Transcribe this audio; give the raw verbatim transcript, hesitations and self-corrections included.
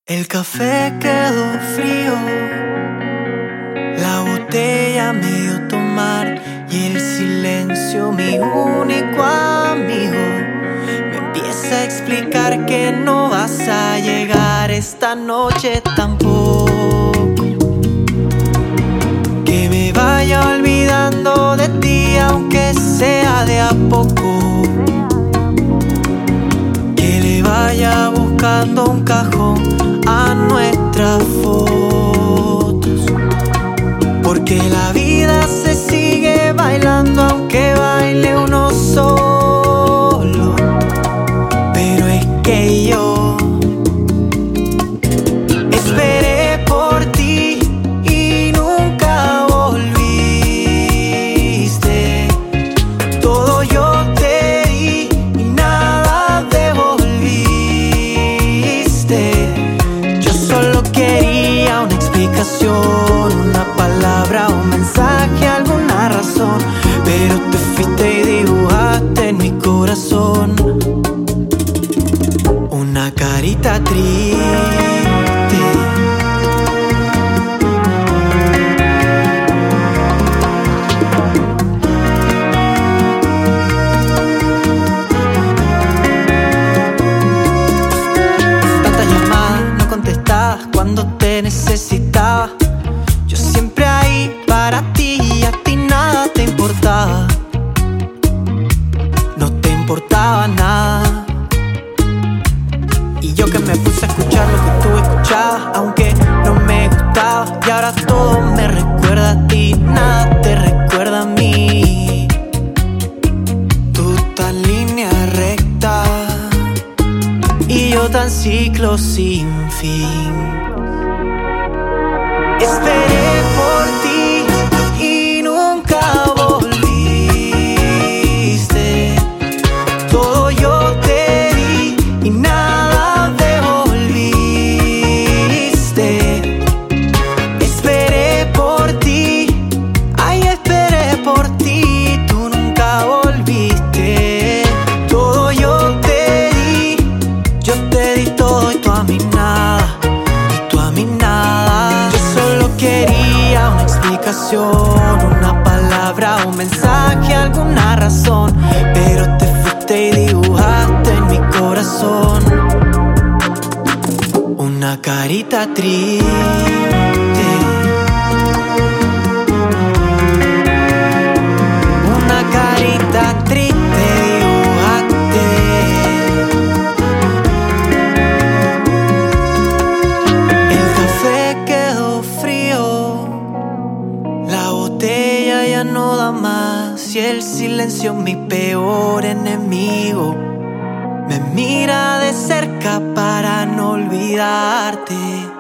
El café quedó frío, la botella me dio tomar y el silencio, mi único amigo, me empieza a explicar que no vas a llegar esta noche tampoco, que me vaya olvidando de ti aunque sea de a poco, que le vaya buscando un cajón a nuestras fotos, porque la vida se sigue bailando aunque baile uno solo. Pero es que yo esperé por ti y nunca volviste. Todo yo te di y nada devolviste. Solo quería una explicación, una palabra, un mensaje, alguna razón, pero te fuiste y dibujaste en mi corazón una carita triste. Cuando te necesitaba, yo siempre ahí para ti y a ti nada te importaba. No te importaba nada. Y yo que me puse a escuchar lo que tú escuchabas, aunque no me gustaba. Y ahora todo me recuerda a ti, nada te recuerda a mí. Tú tan línea recta y yo tan ciclo sin fin. Esperé por ti y nunca volviste. Todo yo te di y nada devolviste. Esperé por ti, ay, esperé por ti, tú nunca volviste. Todo yo te di, yo te di todo y tú a mí nada, y tú a mí nada. Quería una explicación, una palabra, un mensaje, alguna razón, pero te fuiste y dibujaste en mi corazón una carita triste. Una carita triste dibujaste. El café quedó frío, la botella ya no da más y el silencio, mi peor enemigo, me mira de cerca para no olvidarte.